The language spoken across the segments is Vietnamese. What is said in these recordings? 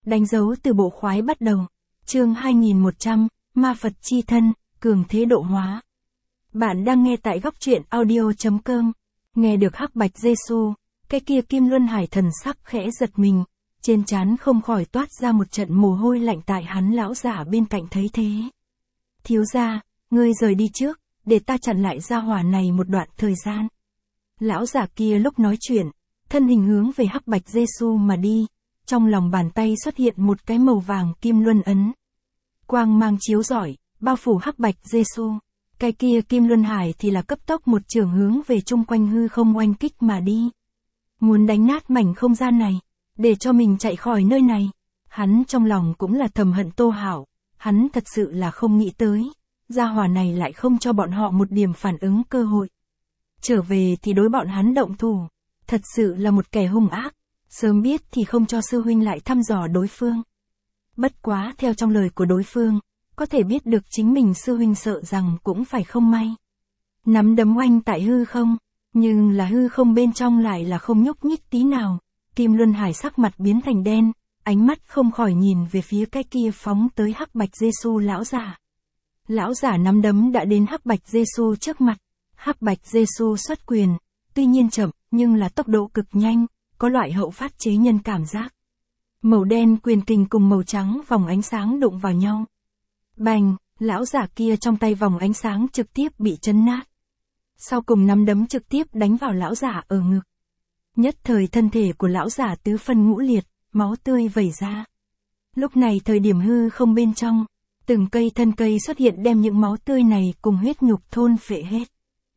Đánh dấu từ bộ khoái bắt đầu. Chương 2100, Ma Phật chi thân, cường thế độ hóa. Bạn đang nghe tại góc truyện audio.com. Nghe được hắc bạch Giê-xu, cái kia Kim Luân Hải thần sắc khẽ giật mình, trên trán không khỏi toát ra một trận mồ hôi lạnh tại hắn lão giả bên cạnh thấy thế. Thiếu gia, ngươi rời đi trước, để ta chặn lại gia hỏa này một đoạn thời gian. Lão giả kia lúc nói chuyện, thân hình hướng về hắc bạch Giê-xu mà đi, trong lòng bàn tay xuất hiện một cái màu vàng kim luân ấn. Quang mang chiếu rọi, bao phủ hắc bạch Giê-xu. Cái kia Kim Luân Hải thì là cấp tốc một trường hướng về chung quanh hư không oanh kích mà đi. Muốn đánh nát mảnh không gian này, để cho mình chạy khỏi nơi này. Hắn trong lòng cũng là thầm hận Tô Hạo, hắn thật sự là không nghĩ tới, gia hỏa này lại không cho bọn họ một điểm phản ứng cơ hội. Trở về thì đối bọn hắn động thủ, thật sự là một kẻ hung ác, sớm biết thì không cho sư huynh lại thăm dò đối phương. Bất quá theo trong lời của đối phương, có thể biết được chính mình sư huynh sợ rằng cũng phải không may. Nắm đấm oanh tại hư không, nhưng là hư không bên trong lại là không nhúc nhích tí nào. Kim Luân Hải sắc mặt biến thành đen, ánh mắt không khỏi nhìn về phía cái kia phóng tới hắc bạch Giê-xu lão giả. Lão giả nắm đấm đã đến hắc bạch Giê-xu trước mặt. Hắc bạch Giê-xu xuất quyền, tuy nhiên chậm, nhưng là tốc độ cực nhanh, có loại hậu phát chế nhân cảm giác. Màu đen quyền kình cùng màu trắng vòng ánh sáng đụng vào nhau. Bành, lão giả kia trong tay vòng ánh sáng trực tiếp bị chấn nát. Sau cùng nắm đấm trực tiếp đánh vào lão giả ở ngực. Nhất thời thân thể của lão giả tứ phân ngũ liệt, máu tươi vẩy ra. Lúc này thời điểm hư không bên trong, từng cây thân cây xuất hiện đem những máu tươi này cùng huyết nhục thôn phệ hết.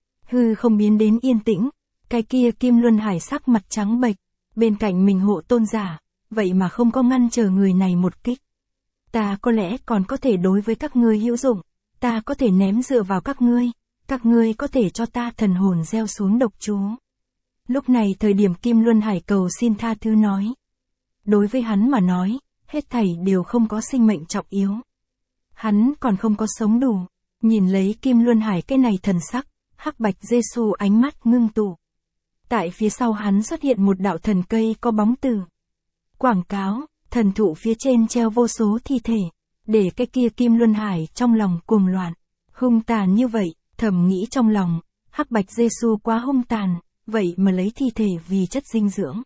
Hư không biến đến yên tĩnh, cái kia Kim Luân Hải sắc mặt trắng bệch, bên cạnh mình hộ tôn giả, vậy mà không có ngăn chờ người này một kích. Ta có lẽ còn có thể đối với các ngươi hữu dụng, ta có thể ném dựa vào các ngươi có thể cho ta thần hồn gieo xuống độc chú. Lúc này thời điểm Kim Luân Hải cầu xin tha thứ nói. Đối với hắn mà nói, hết thảy đều không có sinh mệnh trọng yếu. Hắn còn không có sống đủ, nhìn lấy Kim Luân Hải cái này thần sắc, hắc bạch Giê-xu ánh mắt ngưng tụ. Tại phía sau hắn xuất hiện một đạo thần cây có bóng từ. Quảng cáo, thần thụ phía trên treo vô số thi thể, để cái kia Kim Luân Hải trong lòng cuồng loạn. Hung tàn như vậy, thầm nghĩ trong lòng, hắc bạch Giê-xu quá hung tàn, vậy mà lấy thi thể vì chất dinh dưỡng.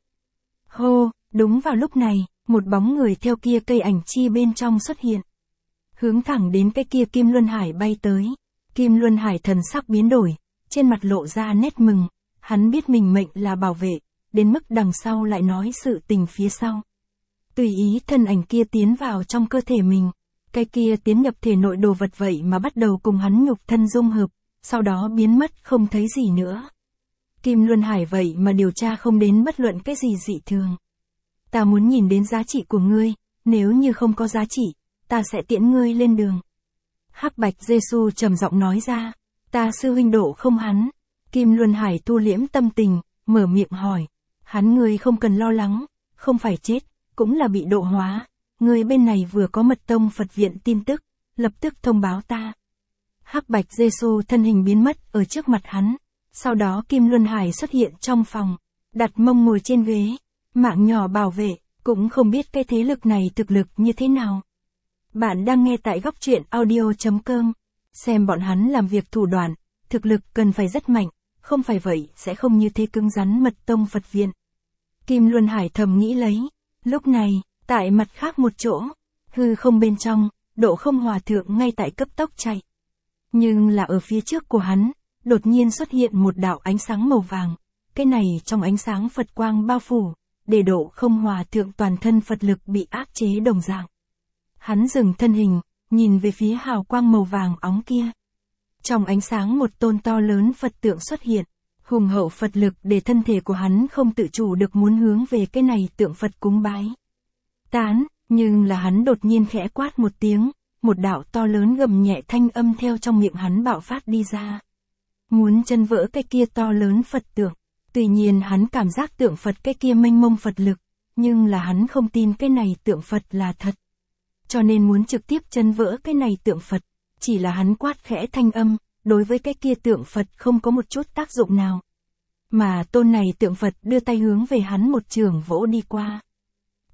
Hô, đúng vào lúc này, một bóng người theo kia cây ảnh chi bên trong xuất hiện. Hướng thẳng đến cái kia Kim Luân Hải bay tới. Kim Luân Hải thần sắc biến đổi, trên mặt lộ ra nét mừng, hắn biết mình mệnh là bảo vệ, đến mức đằng sau lại nói sự tình phía sau. Tùy ý thân ảnh kia tiến vào trong cơ thể mình, cái kia tiến nhập thể nội đồ vật vậy mà bắt đầu cùng hắn nhục thân dung hợp, sau đó biến mất không thấy gì nữa. Kim Luân Hải vậy mà điều tra không đến bất luận cái gì dị thường. Ta muốn nhìn đến giá trị của ngươi, nếu như không có giá trị, ta sẽ tiễn ngươi lên đường. Hắc bạch Giê-xu trầm giọng nói ra, ta sư huynh độ không hắn. Kim Luân Hải thu liễm tâm tình, mở miệng hỏi, hắn ngươi không cần lo lắng, không phải chết, cũng là bị độ hóa, người bên này vừa có mật tông Phật viện tin tức, lập tức thông báo ta. Hắc bạch Giê-xu thân hình biến mất ở trước mặt hắn, sau đó Kim Luân Hải xuất hiện trong phòng, đặt mông ngồi trên ghế, mạng nhỏ bảo vệ, cũng không biết cái thế lực này thực lực như thế nào. Bạn đang nghe tại góc truyện audio.com, xem bọn hắn làm việc thủ đoạn, thực lực cần phải rất mạnh, không phải vậy sẽ không như thế cứng rắn mật tông Phật viện. Kim Luân Hải thầm nghĩ lấy. Lúc này, tại mặt khác một chỗ, hư không bên trong, Độ Không Hòa Thượng ngay tại cấp tốc chạy. Nhưng là ở phía trước của hắn, đột nhiên xuất hiện một đạo ánh sáng màu vàng. Cái này trong ánh sáng Phật quang bao phủ, để Độ Không Hòa Thượng toàn thân Phật lực bị áp chế đồng dạng. Hắn dừng thân hình, nhìn về phía hào quang màu vàng óng kia. Trong ánh sáng một tôn to lớn Phật tượng xuất hiện. Hùng hậu Phật lực để thân thể của hắn không tự chủ được muốn hướng về cái này tượng Phật cúng bái. Tán, nhưng là hắn đột nhiên khẽ quát một tiếng, một đạo to lớn gầm nhẹ thanh âm theo trong miệng hắn bạo phát đi ra. Muốn chân vỡ cái kia to lớn Phật tượng. Tuy nhiên hắn cảm giác tượng Phật cái kia mênh mông Phật lực, nhưng là hắn không tin cái này tượng Phật là thật. Cho nên muốn trực tiếp chân vỡ cái này tượng Phật, chỉ là hắn quát khẽ thanh âm. Đối với cái kia tượng Phật không có một chút tác dụng nào. Mà tôn này tượng Phật đưa tay hướng về hắn một trường vỗ đi qua.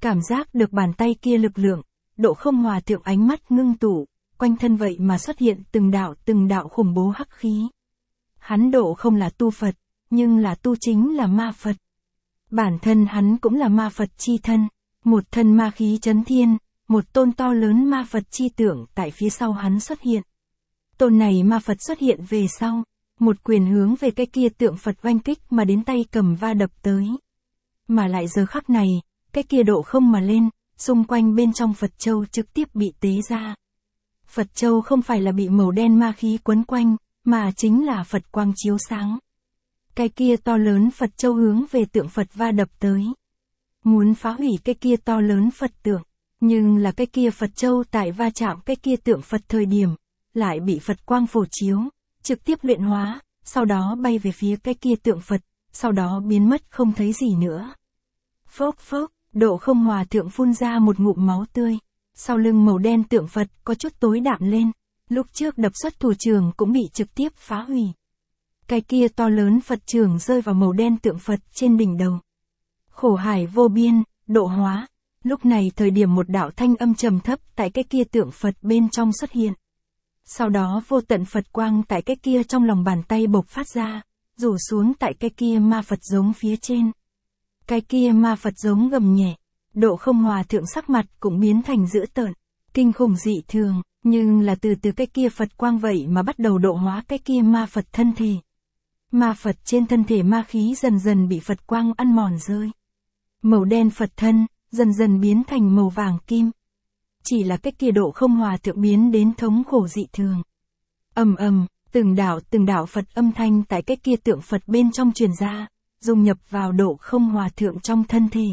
Cảm giác được bàn tay kia lực lượng, Độ Không Hòa Thượng ánh mắt ngưng tụ, quanh thân vậy mà xuất hiện từng đạo khủng bố hắc khí. Hắn Độ Không là tu Phật, nhưng là tu chính là ma Phật. Bản thân hắn cũng là ma Phật chi thân, một thân ma khí chấn thiên, một tôn to lớn ma Phật chi tượng tại phía sau hắn xuất hiện. Tôn này ma Phật xuất hiện về sau, một quyền hướng về cái kia tượng Phật oanh kích mà đến tay cầm va đập tới. Mà lại giờ khắc này, cái kia Độ Không mà lên, xung quanh bên trong Phật Châu trực tiếp bị tế ra. Phật Châu không phải là bị màu đen ma khí quấn quanh, mà chính là Phật quang chiếu sáng. Cái kia to lớn Phật Châu hướng về tượng Phật va đập tới. Muốn phá hủy cái kia to lớn Phật tượng, nhưng là cái kia Phật Châu tại va chạm cái kia tượng Phật thời điểm, lại bị Phật quang phổ chiếu, trực tiếp luyện hóa, sau đó bay về phía cái kia tượng Phật, sau đó biến mất không thấy gì nữa. Phốc phốc, Độ Không Hòa Thượng phun ra một ngụm máu tươi. Sau lưng màu đen tượng Phật có chút tối đạm lên, lúc trước đập xuất thủ trường cũng bị trực tiếp phá hủy. Cái kia to lớn Phật trường rơi vào màu đen tượng Phật trên đỉnh đầu. Khổ hải vô biên, độ hóa. Lúc này thời điểm một đạo thanh âm trầm thấp tại cái kia tượng Phật bên trong xuất hiện. Sau đó vô tận Phật quang tại cái kia trong lòng bàn tay bộc phát ra, rủ xuống tại cái kia ma Phật giống phía trên. Cái kia ma Phật giống gầm nhẹ, Độ Không Hòa Thượng sắc mặt cũng biến thành dữ tợn, kinh khủng dị thường, nhưng là từ cái kia Phật quang vậy mà bắt đầu độ hóa cái kia ma Phật thân thể. Ma Phật trên thân thể ma khí dần dần bị Phật quang ăn mòn rơi. Màu đen Phật thân, dần dần biến thành màu vàng kim. Chỉ là cái kia Độ Không Hòa Thượng biến đến thống khổ dị thường. Ầm ầm, từng đạo Phật âm thanh tại cái kia tượng Phật bên trong truyền ra, dung nhập vào Độ Không Hòa Thượng trong thân thể.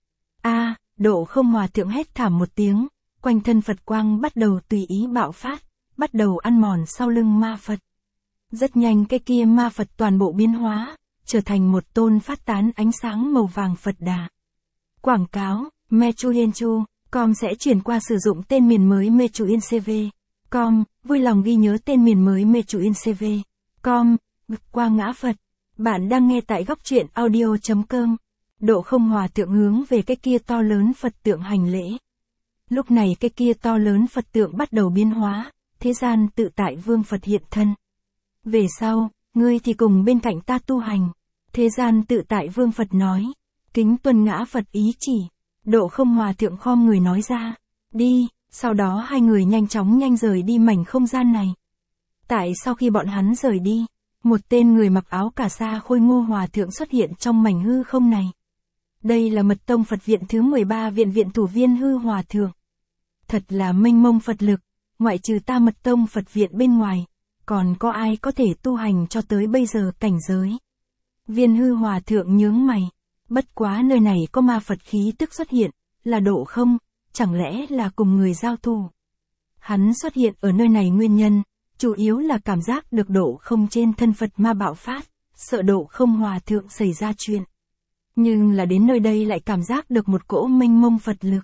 Độ Không Hòa Thượng hét thảm một tiếng, quanh thân Phật quang bắt đầu tùy ý bạo phát, bắt đầu ăn mòn sau lưng ma Phật. Rất nhanh cái kia ma Phật toàn bộ biến hóa, trở thành một tôn phát tán ánh sáng màu vàng Phật Đà. Quảng cáo, Mechuyenchu.com sẽ chuyển qua sử dụng tên miền mới Mechuyencv.com, vui lòng ghi nhớ tên miền mới Mechuyencv.com, qua ngã Phật. Bạn đang nghe tại góc truyện audio.com. Độ Không Hòa Thượng hướng về cái kia to lớn Phật tượng hành lễ. Lúc này cái kia to lớn Phật tượng bắt đầu biến hóa, thế gian tự tại Vương Phật hiện thân. Về sau, ngươi thì cùng bên cạnh ta tu hành. Thế gian tự tại Vương Phật nói, kính tuân ngã Phật ý chỉ. Độ Không Hòa Thượng khom người nói ra, đi, sau đó hai người nhanh rời đi mảnh không gian này. Tại sau khi bọn hắn rời đi, một tên người mặc áo cà sa khôi ngô hòa thượng xuất hiện trong mảnh hư không này. Đây là Mật Tông Phật viện thứ 13 viện thủ Viên Hư Hòa Thượng. Thật là mênh mông Phật lực, ngoại trừ ta Mật Tông Phật viện bên ngoài, còn có ai có thể tu hành cho tới bây giờ cảnh giới. Viên Hư Hòa Thượng nhướng mày, bất quá nơi này có ma Phật khí tức xuất hiện, là Độ Không, chẳng lẽ là cùng người giao thủ. Hắn xuất hiện ở nơi này nguyên nhân, chủ yếu là cảm giác được Độ Không trên thân Phật ma bạo phát, sợ Độ Không Hòa Thượng xảy ra chuyện. Nhưng là đến nơi đây lại cảm giác được một cỗ mênh mông Phật lực.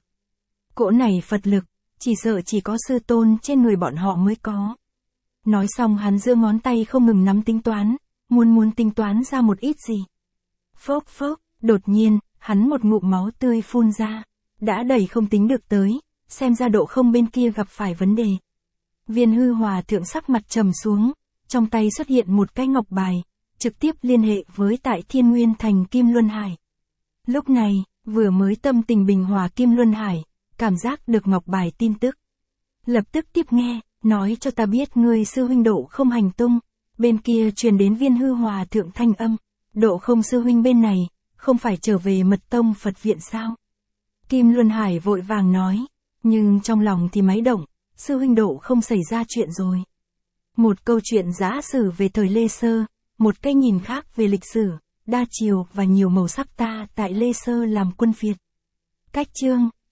Cỗ này Phật lực, chỉ sợ chỉ có sư tôn trên người bọn họ mới có. Nói xong hắn giơ ngón tay không ngừng nắm tính toán, muốn tính toán ra một ít gì. Phốc phốc, đột nhiên, hắn một ngụm máu tươi phun ra, đã đẩy không tính được tới, xem ra Độ Không bên kia gặp phải vấn đề. Viên Hư Hòa Thượng sắc mặt trầm xuống, trong tay xuất hiện một cái ngọc bài, trực tiếp liên hệ với tại Thiên Nguyên Thành Kim Luân Hải. Lúc này, vừa mới tâm tình bình hòa Kim Luân Hải, cảm giác được ngọc bài tin tức. Lập tức tiếp nghe, nói cho ta biết ngươi sư huynh Độ Không hành tung. Bên kia truyền đến Viên Hư Hòa Thượng thanh âm, Độ Không sư huynh bên này, không phải trở về Mật Tông Phật viện sao? Kim Luân Hải vội vàng nói, nhưng trong lòng thì máy động, sư huynh Độ Không xảy ra chuyện rồi. Một câu chuyện giả sử về thời Lê Sơ, một cái nhìn khác về lịch sử, đa chiều và nhiều màu sắc ta tại Lê Sơ làm quân phiệt. Cách chương